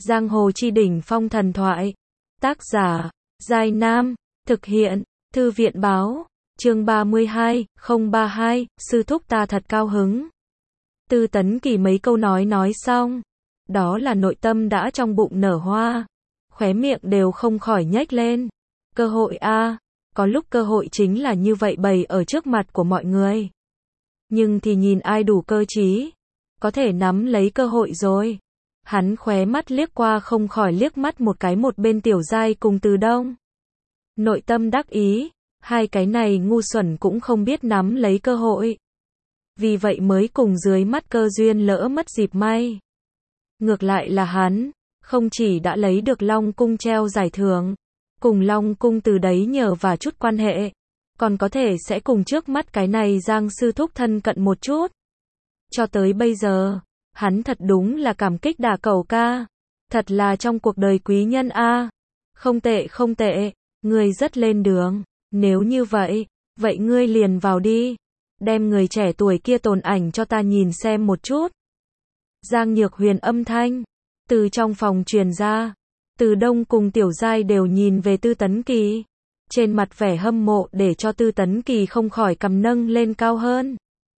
Giang hồ chi đỉnh phong thần thoại. Tác giả, Giai Nam. Thực hiện, Thư viện báo. Chương 32, 032, sư thúc ta thật cao hứng. Tư Tấn Kỳ mấy câu nói xong. Đó là nội tâm đã trong bụng nở hoa. Khóe miệng đều không khỏi nhếch lên. Cơ hội a, có lúc cơ hội chính là như vậy bày ở trước mặt của mọi người. Nhưng thì nhìn ai đủ cơ trí, có thể nắm lấy cơ hội rồi. Hắn khóe mắt liếc qua không khỏi liếc mắt một cái một bên Tiểu Giai cùng Từ Đông. Nội tâm đắc ý, hai cái này ngu xuẩn cũng không biết nắm lấy cơ hội. Vì vậy mới cùng dưới mắt cơ duyên lỡ mất dịp may. Ngược lại là hắn, không chỉ đã lấy được Long Cung treo giải thưởng, cùng Long Cung từ đấy nhờ và chút quan hệ, còn có thể sẽ cùng trước mắt cái này Giang sư thúc thân cận một chút. Cho tới bây giờ, hắn thật đúng là cảm kích Đả Cẩu ca. Thật là trong cuộc đời quý nhân a. Không tệ không tệ, ngươi rất lên đường. Nếu như vậy, vậy ngươi liền vào đi. Đem người trẻ tuổi kia tồn ảnh cho ta nhìn xem một chút. Giang Nhược Huyền âm thanh từ trong phòng truyền ra. Từ Đông cùng Tiểu Giai đều nhìn về Tư Tấn Kỳ. Trên mặt vẻ hâm mộ để cho Tư Tấn Kỳ không khỏi cầm nâng lên cao hơn.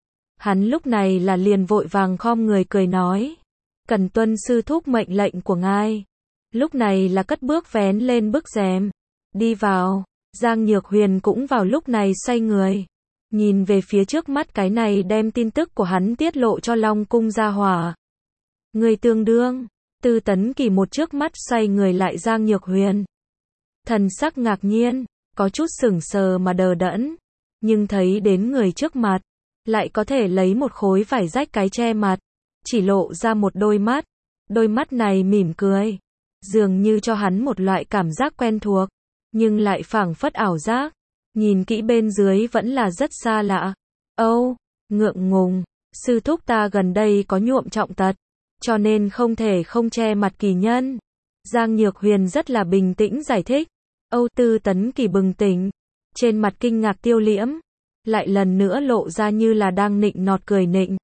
Hắn lúc này là liền vội vàng khom người cười nói. Cần tuân sư thúc mệnh lệnh của ngài. Lúc này là cất bước vén lên bức rèm. Đi vào. Giang Nhược Huyền cũng vào lúc này xoay người. Nhìn về phía trước mắt cái này đem tin tức của hắn tiết lộ cho Long Cung gia hỏa. Người tương đương. Tư Tấn Kỳ một trước mắt xoay người lại Giang Nhược Huyền. Thần sắc ngạc nhiên, có chút sững sờ mà đờ đẫn. Nhưng thấy đến người trước mặt, lại có thể lấy một khối vải rách cái che mặt, chỉ lộ ra một đôi mắt. Đôi mắt này mỉm cười, dường như cho hắn một loại cảm giác quen thuộc, nhưng lại phảng phất ảo giác. Nhìn kỹ bên dưới vẫn là rất xa lạ. Âu, ngượng ngùng, sư thúc ta gần đây có nhuộm trọng tật, cho nên không thể không che mặt kỳ nhân. Giang Nhược Huyền rất là bình tĩnh giải thích. Âu. Tư Tấn Kỳ bừng tỉnh, trên mặt kinh ngạc tiêu liễm, lại lần nữa lộ ra như là đang nịnh nọt cười nịnh.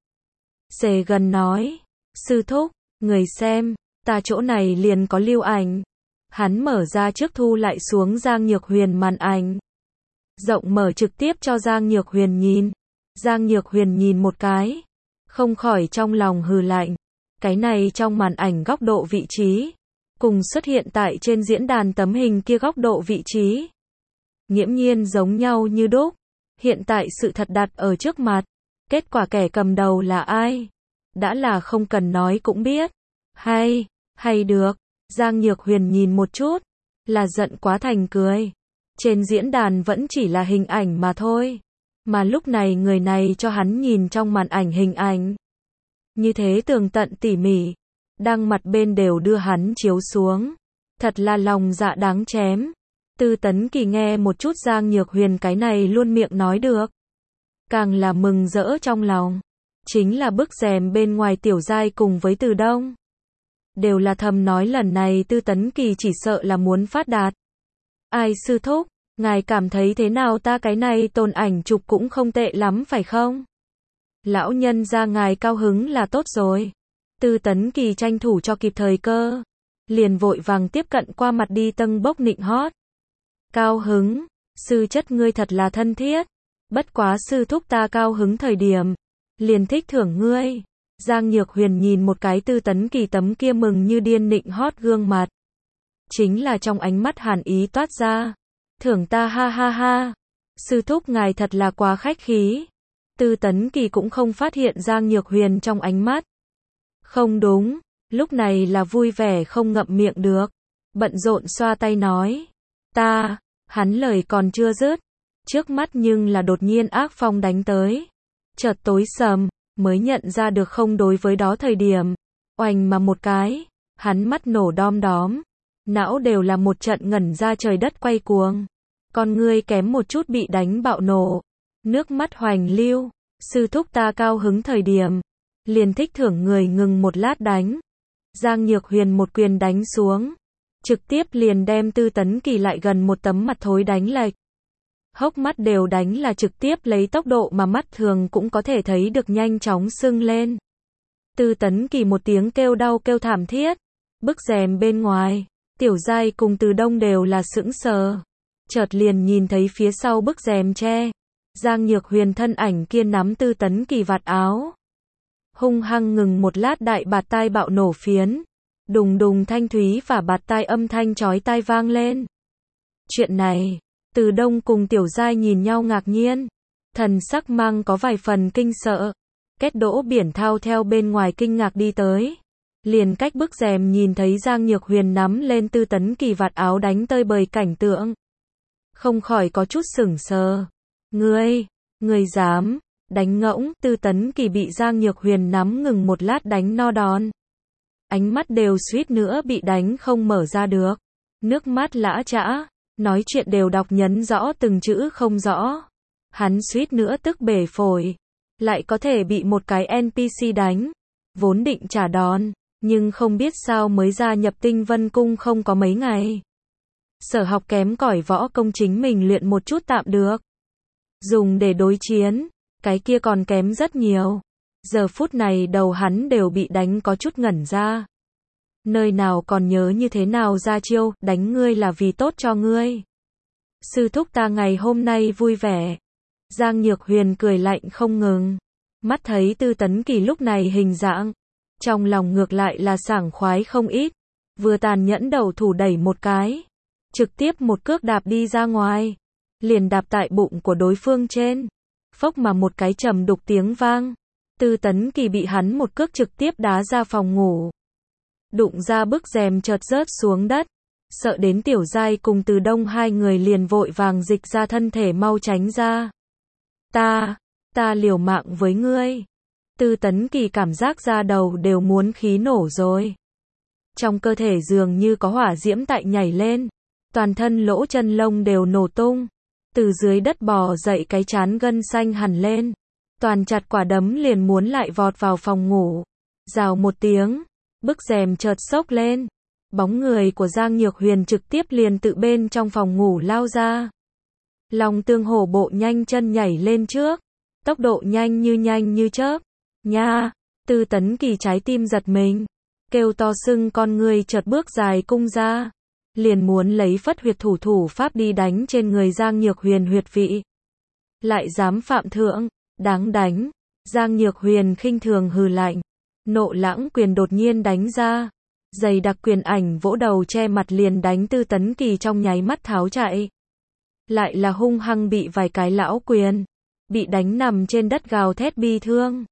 Xề gần nói, sư thúc, người xem, ta chỗ này liền có lưu ảnh. Hắn mở ra trước thu lại xuống Giang Nhược Huyền màn ảnh. Rộng mở trực tiếp cho Giang Nhược Huyền nhìn. Giang Nhược Huyền nhìn một cái, không khỏi trong lòng hừ lạnh. Cái này trong màn ảnh góc độ vị trí, cùng xuất hiện tại trên diễn đàn tấm hình kia góc độ vị trí, nghiễm nhiên giống nhau như đúc. Hiện tại sự thật đặt ở trước mặt, kết quả kẻ cầm đầu là ai? Đã là không cần nói cũng biết. Hay được. Giang Nhược Huyền nhìn một chút, là giận quá thành cười. Trên diễn đàn vẫn chỉ là hình ảnh mà thôi. Mà lúc này người này cho hắn nhìn trong màn ảnh hình ảnh. Như thế tường tận tỉ mỉ, đăng mặt bên đều đưa hắn chiếu xuống. Thật là lòng dạ đáng chém. Tư Tấn Kỳ nghe một chút Giang Nhược Huyền cái này luôn miệng nói được, càng là mừng rỡ trong lòng. Chính là bức rèm bên ngoài Tiểu Giai cùng với Từ Đông, đều là thầm nói lần này Tư Tấn Kỳ chỉ sợ là muốn phát đạt. Ai sư thúc, ngài cảm thấy thế nào, ta cái này tồn ảnh chụp cũng không tệ lắm phải không? Lão nhân ra ngài cao hứng là tốt rồi. Tư Tấn Kỳ tranh thủ cho kịp thời cơ, liền vội vàng tiếp cận qua mặt đi tâng bốc nịnh hót. Cao hứng, sư chất ngươi thật là thân thiết. Bất quá sư thúc ta cao hứng thời điểm, liền thích thưởng ngươi. Giang Nhược Huyền nhìn một cái Tư Tấn Kỳ tấm kia mừng như điên nịnh hót gương mặt. Chính là trong ánh mắt hàn ý toát ra. Thưởng ta ha ha ha. Sư thúc ngài thật là quá khách khí. Tư Tấn Kỳ cũng không phát hiện Giang Nhược Huyền trong ánh mắt. Không đúng, lúc này là vui vẻ không ngậm miệng được. Bận rộn xoa tay nói. Hắn lời còn chưa dứt. Trước mắt nhưng là đột nhiên ác phong đánh tới. Chợt tối sầm, mới nhận ra được không đối với đó thời điểm. Oành mà một cái, hắn mắt nổ đom đóm. Não đều là một trận ngẩn ra trời đất quay cuồng. Con ngươi kém một chút bị đánh bạo nổ. Nước mắt hoành lưu. Sư thúc ta cao hứng thời điểm, liền thích thưởng người ngừng một lát đánh. Giang Nhược Huyền một quyền đánh xuống, trực tiếp liền đem Tư Tấn Kỳ lại gần một tấm mặt thối đánh lệch. Hốc mắt đều đánh là trực tiếp lấy tốc độ mà mắt thường cũng có thể thấy được nhanh chóng sưng lên. Tư Tấn Kỳ một tiếng kêu đau kêu thảm thiết, Bức rèm bên ngoài, Tiểu Giai cùng Từ Đông đều là sững sờ. Chợt liền nhìn thấy phía sau bức rèm tre, Giang Nhược Huyền thân ảnh kia nắm Tư Tấn Kỳ vạt áo. Hung hăng ngừng một lát, đại bạt tai bạo nổ phiến. Đùng đùng thanh thúy và bạt tai âm thanh chói tai vang lên. Chuyện này, Từ Đông cùng Tiểu Giai nhìn nhau ngạc nhiên, thần sắc mang có vài phần kinh sợ. Kết Đỗ Biển Thao theo bên ngoài kinh ngạc đi tới, liền cách bức rèm nhìn thấy Giang Nhược Huyền nắm lên Tư Tấn Kỳ vạt áo đánh tơi bời cảnh tượng, không khỏi có chút sửng sờ. Ngươi dám đánh ngỗng? Tư Tấn Kỳ bị Giang Nhược Huyền nắm ngừng một lát đánh no đòn, ánh mắt đều suýt nữa bị đánh không mở ra được, nước mắt lã chã, nói chuyện đều đọc nhấn rõ từng chữ không rõ. Hắn suýt nữa tức bể phổi, lại có thể bị một cái NPC đánh, vốn định trả đòn, nhưng không biết sao mới gia nhập Tinh Vân Cung không có mấy ngày. Sở học kém cỏi võ công chính mình luyện một chút tạm được, dùng để đối chiến, cái kia còn kém rất nhiều. Giờ phút này đầu hắn đều bị đánh có chút ngẩn ra. Nơi nào còn nhớ như thế nào ra chiêu, đánh ngươi là vì tốt cho ngươi. Sư thúc ta ngày hôm nay vui vẻ. Giang Nhược Huyền cười lạnh không ngừng. Mắt thấy Tư Tấn Kỳ lúc này hình dạng, trong lòng ngược lại là sảng khoái không ít. Vừa tàn nhẫn đầu thủ đẩy một cái, trực tiếp một cước đạp đi ra ngoài, liền đạp tại bụng của đối phương trên. Phốc mà một cái trầm đục tiếng vang, Tư Tấn Kỳ bị hắn một cước trực tiếp đá ra phòng ngủ. Đụng ra bức rèm chợt rớt xuống đất, sợ đến Tiểu Giai cùng Từ Đông hai người liền vội vàng dịch ra thân thể mau tránh ra. Ta liều mạng với ngươi. Tư Tấn Kỳ cảm giác da đầu đều muốn khí nổ rồi. Trong cơ thể dường như có hỏa diễm tại nhảy lên, toàn thân lỗ chân lông đều nổ tung. Từ dưới đất bò dậy cái trán gân xanh hẳn lên, toàn chặt quả đấm liền muốn lại vọt vào phòng ngủ. Rào một tiếng, bức rèm chợt xốc lên, bóng người của Giang Nhược Huyền trực tiếp liền tự bên trong phòng ngủ lao ra. Long Tương hổ bộ nhanh chân nhảy lên trước, tốc độ nhanh như chớp. Nha, Tư Tấn Kỳ trái tim giật mình, kêu to sưng con người chợt bước dài cung ra, liền muốn lấy phất huyệt thủ pháp đi đánh trên người Giang Nhược Huyền huyệt vị. Lại dám phạm thượng, đáng đánh. Giang Nhược Huyền khinh thường hừ lạnh, nộ lãng quyền đột nhiên đánh ra, dày đặc quyền ảnh vỗ đầu che mặt liền đánh Tư Tấn Kỳ trong nháy mắt tháo chạy. Lại là hung hăng bị vài cái lão quyền, bị đánh nằm trên đất gào thét bi thương.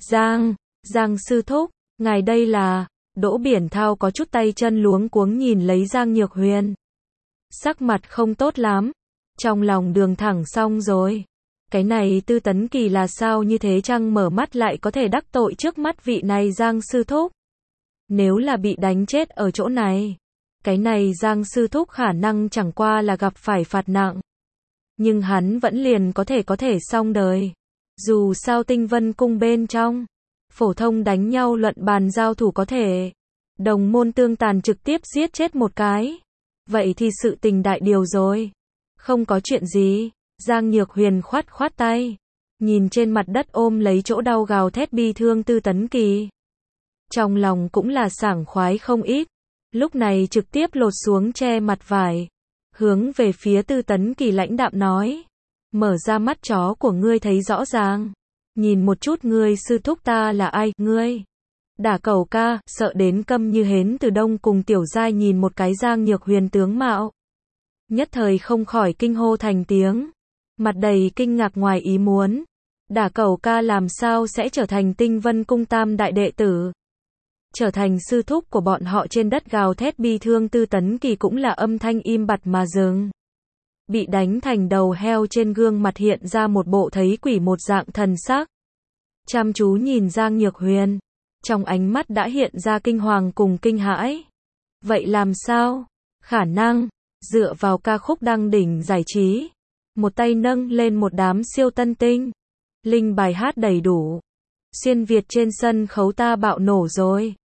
Giang sư thúc, ngài đây là... Đỗ Biển Thao có chút tay chân luống cuống nhìn lấy Giang Nhược Huyền, sắc mặt không tốt lắm, trong lòng đường thẳng xong rồi. Cái này Tư Tấn Kỳ là sao như thế chăng, mở mắt lại có thể đắc tội trước mắt vị này Giang sư thúc. Nếu là bị đánh chết ở chỗ này, cái này Giang sư thúc khả năng chẳng qua là gặp phải phạt nặng, nhưng hắn vẫn liền có thể xong đời. Dù sao Tinh Vân Cung bên trong, phổ thông đánh nhau luận bàn giao thủ có thể, đồng môn tương tàn trực tiếp giết chết một cái, vậy thì sự tình đại điều rồi. Không có chuyện gì. Giang Nhược Huyền khoát tay, nhìn trên mặt đất ôm lấy chỗ đau gào thét bi thương Tư Tấn Kỳ, trong lòng cũng là sảng khoái không ít. Lúc này trực tiếp lột xuống che mặt vải, hướng về phía Tư Tấn Kỳ lãnh đạm nói, mở ra mắt chó của ngươi thấy rõ ràng, nhìn một chút ngươi sư thúc ta là ai. Ngươi đả cẩu ca. Sợ đến câm như hến Từ Đông cùng Tiểu Giai nhìn một cái Giang Nhược Huyền tướng mạo, nhất thời không khỏi kinh hô thành tiếng, mặt đầy kinh ngạc ngoài ý muốn. Đả cẩu ca làm sao sẽ trở thành Tinh Vân Cung tam đại đệ tử, trở thành sư thúc của bọn họ? Trên đất gào thét bi thương Tư Tấn Kỳ cũng là âm thanh im bặt mà dừng. Bị đánh thành đầu heo, trên gương mặt hiện ra một bộ thấy quỷ một dạng thần sắc, chăm chú nhìn Giang Nhược Huyền, trong ánh mắt đã hiện ra kinh hoàng cùng kinh hãi. Vậy làm sao? Khả năng, dựa vào ca khúc đăng đỉnh giải trí, một tay nâng lên một đám siêu tân tinh, linh bài hát đầy đủ, xuyên Việt trên sân khấu ta bạo nổ rồi.